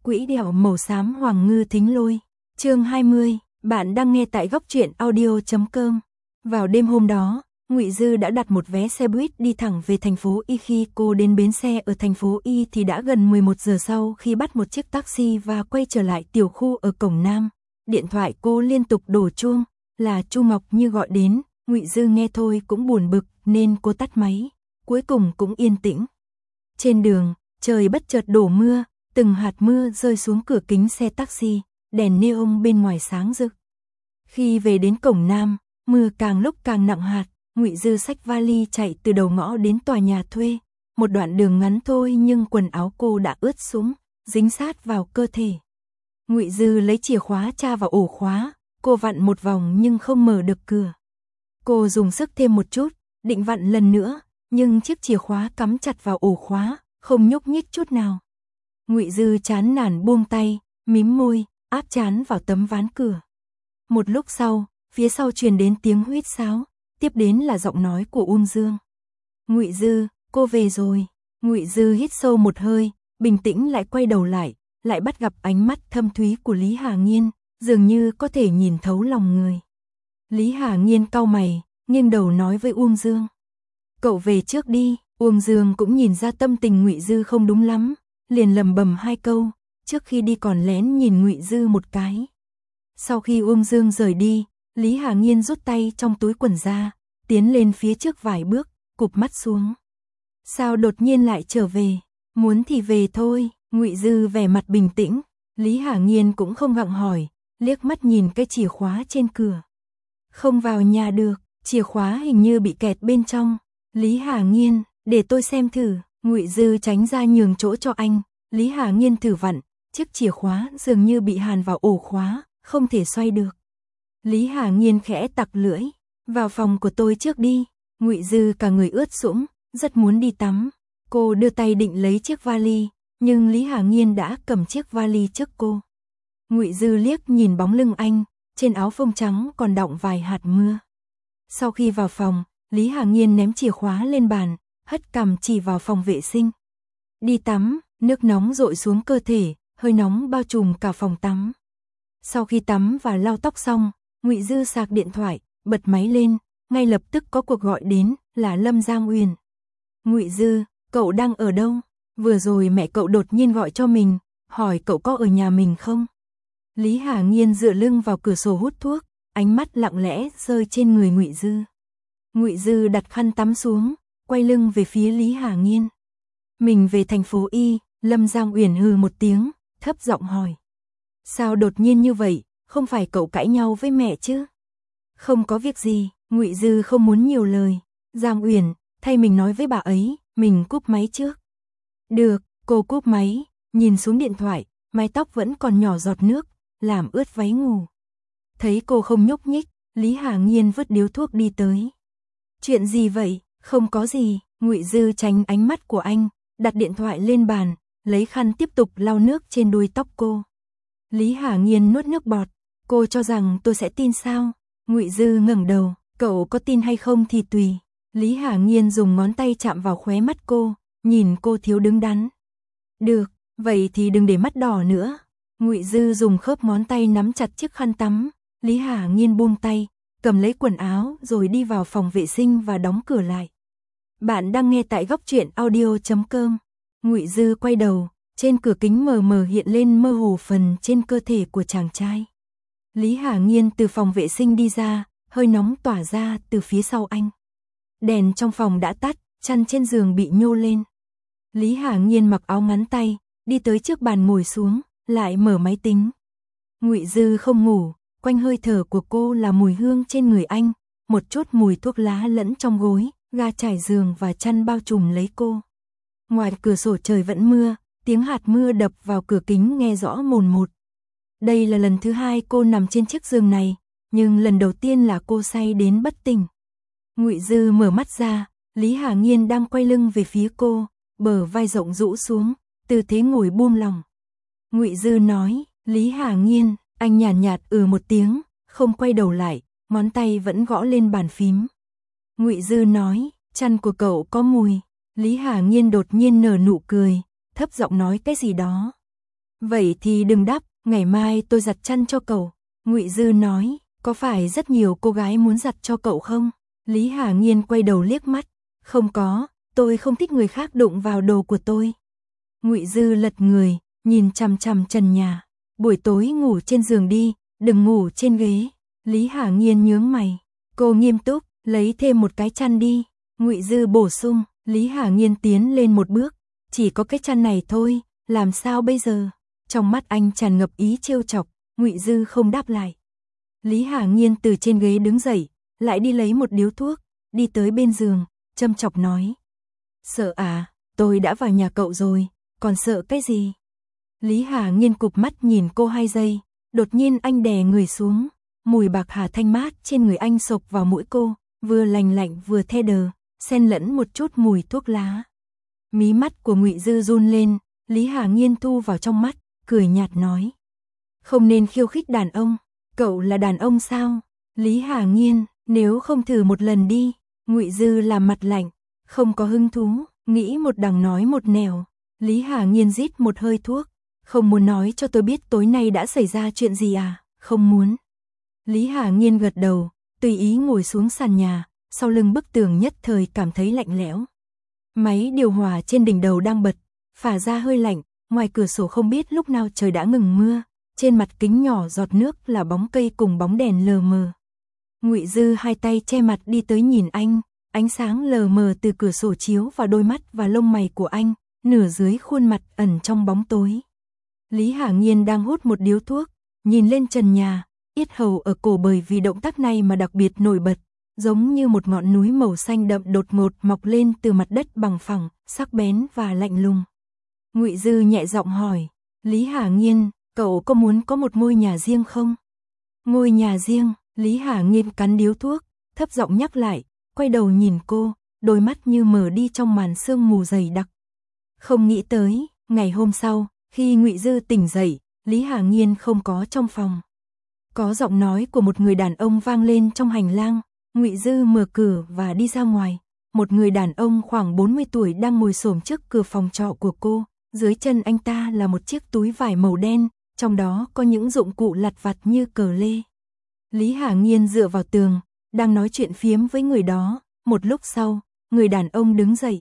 Quỹ đẻo màu xám Hoàng Ngư Thính Lôi. Chương 20, bạn đang nghe tại góc truyện audio.com. Vào đêm hôm đó, Ngụy Dư đã đặt một vé xe buýt đi thẳng về thành phố Y. Khi cô đến bến xe ở thành phố Y thì đã gần 11 giờ sau khi bắt một chiếc taxi và quay trở lại tiểu khu ở cổng Nam. Điện thoại cô liên tục đổ chuông, là Chu Ngọc Như gọi đến. Ngụy Dư nghe thôi cũng buồn bực nên cô tắt máy, cuối cùng cũng yên tĩnh. Trên đường, trời bất chợt đổ mưa, từng hạt mưa rơi xuống cửa kính xe taxi, đèn neon bên ngoài sáng rực. Khi về đến cổng Nam, mưa càng lúc càng nặng hạt, Ngụy Dư xách vali chạy từ đầu ngõ đến tòa nhà thuê. Một đoạn đường ngắn thôi nhưng quần áo cô đã ướt sũng, dính sát vào cơ thể. Ngụy Dư lấy chìa khóa tra vào ổ khóa, cô vặn một vòng nhưng không mở được cửa. Cô dùng sức thêm một chút, định vặn lần nữa, nhưng chiếc chìa khóa cắm chặt vào ổ khóa, không nhúc nhích chút nào. Ngụy Dư chán nản buông tay, mím môi, áp trán vào tấm ván cửa. Một lúc sau, phía sau truyền đến tiếng huýt sáo, tiếp đến là giọng nói của Uông Dương. Ngụy Dư, cô về rồi. Ngụy Dư hít sâu một hơi, bình tĩnh lại quay đầu lại bắt gặp ánh mắt thâm thúy của Lý Hà Nghiên, dường như có thể nhìn thấu lòng người. Lý Hà Nghiên cau mày, nghiêng đầu nói với Uông Dương. Cậu về trước đi. Uông Dương cũng nhìn ra tâm tình Ngụy Dư không đúng lắm, liền lẩm bẩm hai câu, trước khi đi còn lén nhìn Ngụy Dư một cái. Sau khi Uông Dương rời đi, Lý Hà Nghiên rút tay trong túi quần ra, tiến lên phía trước vài bước, cụp mắt xuống. Sao đột nhiên lại trở về? Muốn thì về thôi. Ngụy Dư vẻ mặt bình tĩnh. Lý Hà Nghiên cũng không gặng hỏi, liếc mắt nhìn cái chìa khóa trên cửa. Không vào nhà được, chìa khóa hình như bị kẹt bên trong. Lý Hà Nghiên, để tôi xem thử. Ngụy Dư tránh ra nhường chỗ cho anh. Lý Hà Nghiên thử vặn, chiếc chìa khóa dường như bị hàn vào ổ khóa, không thể xoay được. Lý Hà Nghiên khẽ tặc lưỡi, vào phòng của tôi trước đi. Ngụy Dư cả người ướt sũng, rất muốn đi tắm. Cô đưa tay định lấy chiếc vali, nhưng Lý Hà Nghiên đã cầm chiếc vali trước cô. Ngụy Dư liếc nhìn bóng lưng anh, trên áo phông trắng còn đọng vài hạt mưa. Sau khi vào phòng, Lý Hà Nghiên ném chìa khóa lên bàn, hất cằm chỉ vào phòng vệ sinh. Đi tắm, nước nóng dội xuống cơ thể, hơi nóng bao trùm cả phòng tắm. Sau khi tắm và lau tóc xong, Ngụy Dư sạc điện thoại, bật máy lên, ngay lập tức có cuộc gọi đến, là Lâm Giang Uyển. Ngụy Dư, cậu đang ở đâu? Vừa rồi mẹ cậu đột nhiên gọi cho mình, hỏi cậu có ở nhà mình không? Lý Hà Nghiên dựa lưng vào cửa sổ hút thuốc, ánh mắt lặng lẽ rơi trên người Ngụy Dư. Ngụy Dư đặt khăn tắm xuống, quay lưng về phía Lý Hà Nghiên. Mình về thành phố Y. Lâm Giang Uyển hừ một tiếng, thấp giọng hỏi. Sao đột nhiên như vậy, không phải cậu cãi nhau với mẹ chứ? Không có việc gì. Ngụy Dư không muốn nhiều lời. Giang Uyển, thay mình nói với bà ấy, mình cúp máy trước. Được, cô cúp máy, nhìn xuống điện thoại, mái tóc vẫn còn nhỏ giọt nước, làm ướt váy ngủ. Thấy cô không nhúc nhích, Lý Hà Nghiên vứt điếu thuốc đi tới. Chuyện gì vậy? Không có gì. Ngụy Dư tránh ánh mắt của anh, đặt điện thoại lên bàn, lấy khăn tiếp tục lau nước trên đuôi tóc cô. Lý Hà Nghiên nuốt nước bọt. Cô cho rằng tôi sẽ tin sao? Ngụy Dư ngẩng đầu, cậu có tin hay không thì tùy. Lý Hà Nghiên dùng ngón tay chạm vào khóe mắt cô, nhìn cô thiếu đứng đắn. Được, vậy thì đừng để mắt đỏ nữa. Ngụy Dư dùng khớp ngón tay nắm chặt chiếc khăn tắm. Lý Hà Nghiên buông tay, cầm lấy quần áo rồi đi vào phòng vệ sinh và đóng cửa lại. Bạn đang nghe tại góc truyện audio.com. Ngụy Dư quay đầu, trên cửa kính mờ mờ hiện lên mơ hồ phần trên cơ thể của chàng trai. Lý Hà Nghiên từ phòng vệ sinh đi ra, hơi nóng tỏa ra từ phía sau anh. Đèn trong phòng đã tắt, chăn trên giường bị nhô lên. Lý Hà Nghiên mặc áo ngắn tay, đi tới trước bàn ngồi xuống, lại mở máy tính. Ngụy Dư không ngủ, quanh hơi thở của cô là mùi hương trên người anh, một chút mùi thuốc lá lẫn trong gối, ga trải giường và chăn bao trùm lấy cô. Ngoài cửa sổ trời vẫn mưa, tiếng hạt mưa đập vào cửa kính nghe rõ mồn một. Đây là lần thứ hai cô nằm trên chiếc giường này, nhưng lần đầu tiên là cô say đến bất tỉnh. Ngụy Dư mở mắt ra, Lý Hà Nghiên đang quay lưng về phía cô, bờ vai rộng rũ xuống, tư thế ngồi buông lỏng. Ngụy Dư nói, Lý Hà Nghiên, anh nhàn nhạt một tiếng, không quay đầu lại, ngón tay vẫn gõ lên bàn phím. Ngụy Dư nói, chăn của cậu có mùi. Lý Hà Nghiên đột nhiên nở nụ cười, thấp giọng nói cái gì đó. Vậy thì đừng đắp, ngày mai tôi giặt chăn cho cậu. Ngụy Dư nói, có phải rất nhiều cô gái muốn giặt cho cậu không? Lý Hà Nghiên quay đầu liếc mắt, không có, tôi không thích người khác đụng vào đồ của tôi. Ngụy Dư lật người, nhìn chằm chằm trần nhà, buổi tối ngủ trên giường đi, đừng ngủ trên ghế. Lý Hà Nghiên nhướng mày, cô nghiêm túc, lấy thêm một cái chăn đi. Ngụy Dư bổ sung, Lý Hà Nghiên tiến lên một bước, chỉ có cái chăn này thôi, làm sao bây giờ? Trong mắt anh tràn ngập ý trêu chọc, Ngụy Dư không đáp lại. Lý Hà Nghiên từ trên ghế đứng dậy, lại đi lấy một điếu thuốc, đi tới bên giường, châm chọc nói. Sợ à, tôi đã vào nhà cậu rồi, còn sợ cái gì? Lý Hà Nghiên cụp mắt nhìn cô 2 giây, đột nhiên anh đè người xuống, mùi bạc hà thanh mát trên người anh xộc vào mũi cô, vừa lành lạnh vừa the đờ, xen lẫn một chút mùi thuốc lá. Mí mắt của Ngụy Dư run lên, Lý Hà Nghiên thu vào trong mắt, cười nhạt nói. Không nên khiêu khích đàn ông, cậu là đàn ông sao? Lý Hà Nghiên, nếu không thử một lần đi. Ngụy Dư làm mặt lạnh, không có hứng thú, nghĩ một đằng nói một nẻo. Lý Hà Nghiên rít một hơi thuốc, không muốn nói cho tôi biết tối nay đã xảy ra chuyện gì à? Không muốn. Lý Hà Nghiên gật đầu, tùy ý ngồi xuống sàn nhà, sau lưng bức tường nhất thời cảm thấy lạnh lẽo. Máy điều hòa trên đỉnh đầu đang bật, phả ra hơi lạnh, ngoài cửa sổ không biết lúc nào trời đã ngừng mưa, trên mặt kính nhỏ giọt nước là bóng cây cùng bóng đèn lờ mờ. Ngụy Dư 2 tay che mặt đi tới nhìn anh, ánh sáng lờ mờ từ cửa sổ chiếu vào đôi mắt và lông mày của anh, nửa dưới khuôn mặt ẩn trong bóng tối. Lý Hà Nghiên đang hút một điếu thuốc, nhìn lên trần nhà, yết hầu ở cổ bởi vì động tác này mà đặc biệt nổi bật, giống như một ngọn núi màu xanh đậm đột ngột mọc lên từ mặt đất bằng phẳng, sắc bén và lạnh lùng. Ngụy Dư nhẹ giọng hỏi, Lý Hà Nghiên, cậu có muốn có một ngôi nhà riêng không? Ngôi nhà riêng, Lý Hà Nghiên cắn điếu thuốc, thấp giọng nhắc lại, quay đầu nhìn cô, đôi mắt như mở đi trong màn sương mù dày đặc. Không nghĩ tới, ngày hôm sau, khi Ngụy Dư tỉnh dậy, Lý Hà Nghiên không có trong phòng. Có giọng nói của một người đàn ông vang lên trong hành lang, Ngụy Dư mở cửa và đi ra ngoài. Một người đàn ông khoảng 40 tuổi đang ngồi xổm trước cửa phòng trọ của cô, dưới chân anh ta là một chiếc túi vải màu đen, trong đó có những dụng cụ lặt vặt như cờ lê. Lý Hà Nghiên dựa vào tường, đang nói chuyện phiếm với người đó, một lúc sau, người đàn ông đứng dậy.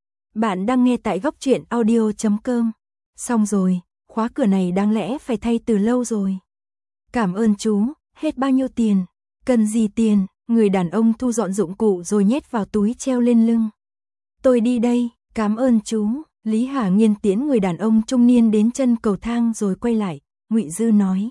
Bạn đang nghe tại Góc Truyện Audio.com. Xong rồi, khóa cửa này đáng lẽ phải thay từ lâu rồi. Cảm ơn chú, hết bao nhiêu tiền? Cần gì tiền? Người đàn ông thu dọn dụng cụ rồi nhét vào túi treo lên lưng. Tôi đi đây, cảm ơn chú. Lý Hà Nghiên tiễn người đàn ông trung niên đến chân cầu thang rồi quay lại, Ngụy Dư nói.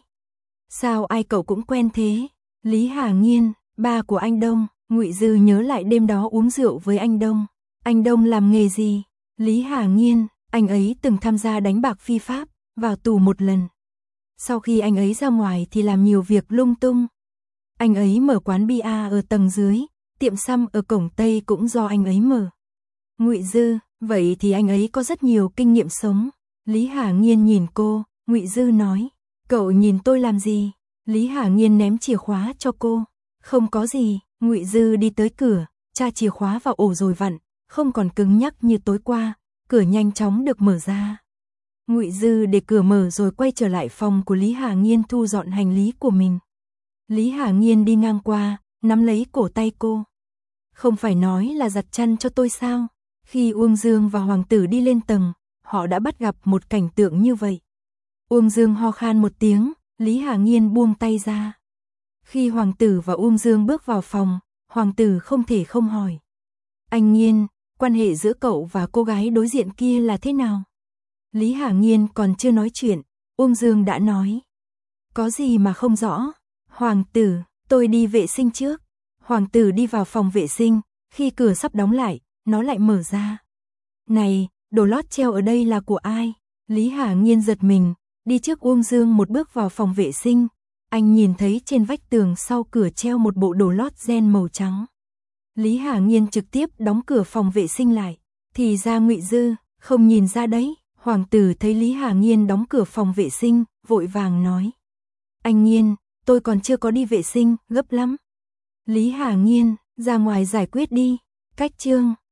Sao ai cậu cũng quen thế? Lý Hà Nghiên, ba của anh Đông. Ngụy Dư nhớ lại đêm đó uống rượu với anh Đông. Anh Đông làm nghề gì? Lý Hà Nghiên, anh ấy từng tham gia đánh bạc phi pháp, vào tù một lần. Sau khi anh ấy ra ngoài thì làm nhiều việc lung tung. Anh ấy mở quán bia ở tầng dưới, tiệm xăm ở cổng Tây cũng do anh ấy mở. Ngụy Dư, vậy thì anh ấy có rất nhiều kinh nghiệm sống. Lý Hà Nghiên nhìn cô, Ngụy Dư nói, cậu nhìn tôi làm gì? Lý Hà Nghiên ném chìa khóa cho cô. Không có gì. Ngụy Dư đi tới cửa, tra chìa khóa vào ổ rồi vặn, không còn cứng nhắc như tối qua, cửa nhanh chóng được mở ra. Ngụy Dư để cửa mở rồi quay trở lại phòng của Lý Hà Nghiên thu dọn hành lý của mình. Lý Hà Nghiên đi ngang qua, nắm lấy cổ tay cô. Không phải nói là giặt chăn cho tôi sao? Khi Uông Dương và Hoàng Tử đi lên tầng, họ đã bắt gặp một cảnh tượng như vậy. Uông Dương ho khan một tiếng, Lý Hà Nghiên buông tay ra. Khi Hoàng Tử và Uông Dương bước vào phòng, Hoàng Tử không thể không hỏi. Anh Nghiên, quan hệ giữa cậu và cô gái đối diện kia là thế nào? Lý Hà Nghiên còn chưa nói chuyện, Uông Dương đã nói. Có gì mà không rõ? Hoàng Tử, tôi đi vệ sinh trước. Hoàng Tử đi vào phòng vệ sinh, khi cửa sắp đóng lại, nó lại mở ra. Này, đồ lót treo ở đây là của ai? Lý Hà Nghiên giật mình, đi trước Uông Dương một bước vào phòng vệ sinh. Anh nhìn thấy trên vách tường sau cửa treo một bộ đồ lót ren màu trắng. Lý Hà Nghiên trực tiếp đóng cửa phòng vệ sinh lại. Thì ra Ngụy Dư, không nhìn ra đấy. Hoàng Tử thấy Lý Hà Nghiên đóng cửa phòng vệ sinh, vội vàng nói. Anh Nghiên, tôi còn chưa có đi vệ sinh, gấp lắm. Lý Hà Nghiên, ra ngoài giải quyết đi. Cách chương.